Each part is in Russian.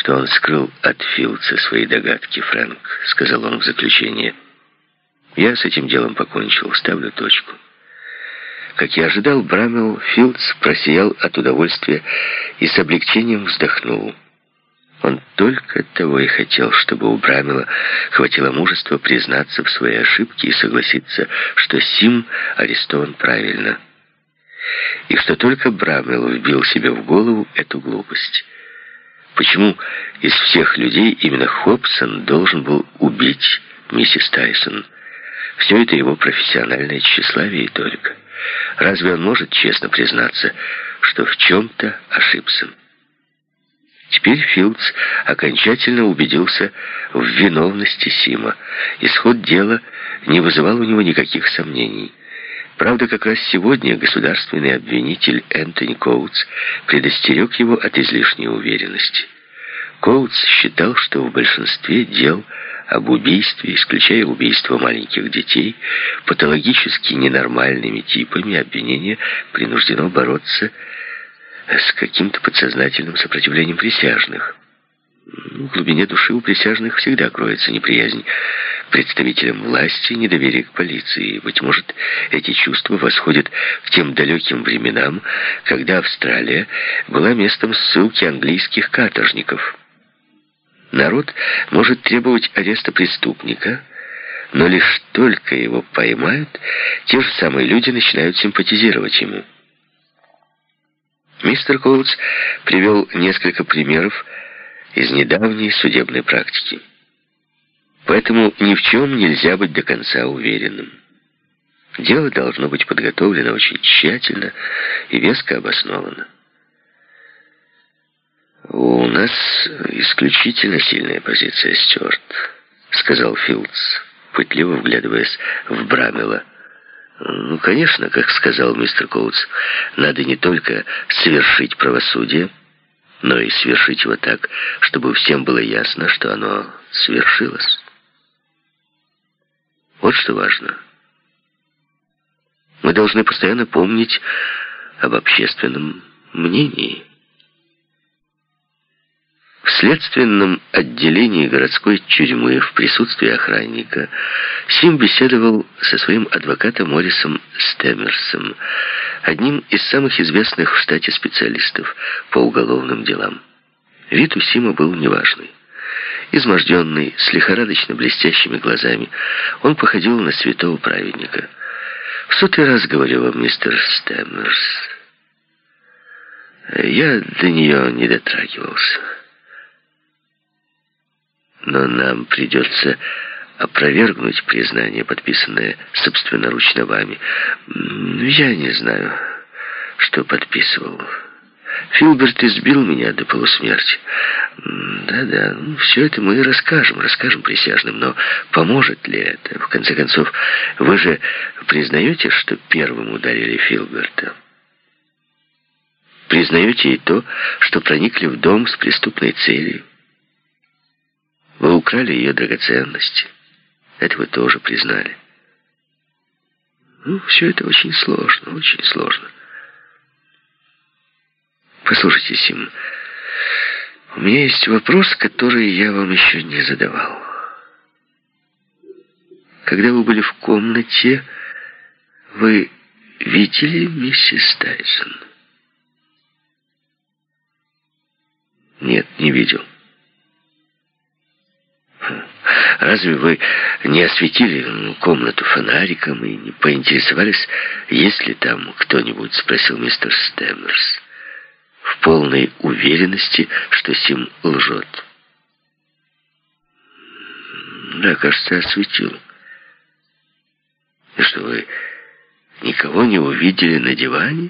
что он скрыл от Филдса свои догадки, Фрэнк», — сказал он в заключение. «Я с этим делом покончил, ставлю точку». Как я ожидал, Брамелл Филдс просиял от удовольствия и с облегчением вздохнул. Он только того и хотел, чтобы у Брамелла хватило мужества признаться в своей ошибке и согласиться, что Сим арестован правильно. И что только Брамелл вбил себе в голову эту глупость. Почему из всех людей именно Хобсон должен был убить миссис Тайсон? Все это его профессиональное тщеславие и только. Разве он может честно признаться, что в чем-то ошибся? Теперь Филдс окончательно убедился в виновности Сима. Исход дела не вызывал у него никаких сомнений. Правда, как раз сегодня государственный обвинитель Энтони Коутс предостерег его от излишней уверенности. Коутс считал, что в большинстве дел об убийстве, исключая убийство маленьких детей, патологически ненормальными типами обвинения принуждено бороться с каким-то подсознательным сопротивлением присяжных. В глубине души у присяжных всегда кроется неприязнь к представителям власти и недоверие к полиции. Быть может, эти чувства восходят к тем далеким временам, когда Австралия была местом ссылки английских каторжников. Народ может требовать ареста преступника, но лишь только его поймают, те же самые люди начинают симпатизировать ему. Мистер Коутс привел несколько примеров из недавней судебной практики. Поэтому ни в чем нельзя быть до конца уверенным. Дело должно быть подготовлено очень тщательно и веско обосновано. «У нас исключительно сильная позиция, Стюарт», — сказал Филдс, пытливо вглядываясь в Брамелла. «Ну, конечно, как сказал мистер Коутс, надо не только совершить правосудие, но и совершить его так, чтобы всем было ясно, что оно свершилось. Вот что важно. Мы должны постоянно помнить об общественном мнении». В следственном отделении городской тюрьмы в присутствии охранника Сим беседовал со своим адвокатом Моррисом Стэмерсом, одним из самых известных в штате специалистов по уголовным делам. Вид у Сима был неважный. Изможденный, с лихорадочно блестящими глазами, он походил на святого праведника. «В сотый раз говорю вам, мистер Стэмерс, я до нее не дотрагивался. Но нам придется опровергнуть признание, подписанное собственноручно вами. Я не знаю, что подписывал. Филберт избил меня до полусмерти. Да-да, все это мы расскажем присяжным, но поможет ли это? В конце концов, вы же признаете, что первым ударили Филберта? Признаете и то, что проникли в дом с преступной целью? Вы украли ее драгоценности. Это вы тоже признали. Все это очень сложно, очень сложно. Послушайте, Сим, у меня есть вопрос, который я вам еще не задавал. Когда вы были в комнате, вы видели миссис Тайсон? Нет, не видел. Разве вы не осветили комнату фонариком и не поинтересовались, есть ли там кто-нибудь, спросил мистер Стэмерс, в полной уверенности, что Сим лжет. Да, кажется, осветил. И что, вы никого не увидели на диване?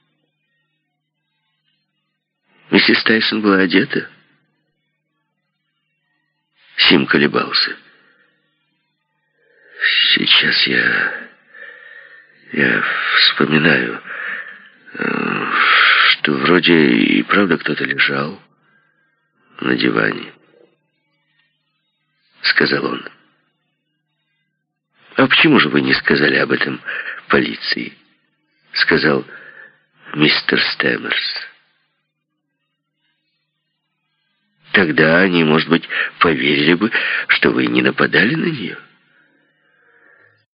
Миссис Тайсон была одета? Сим колебался. Сейчас я вспоминаю, что вроде и правда кто-то лежал на диване, сказал он. А почему же вы не сказали об этом полиции? Сказал мистер Стэмерс. Тогда они, может быть, поверили бы, что вы не нападали на нее.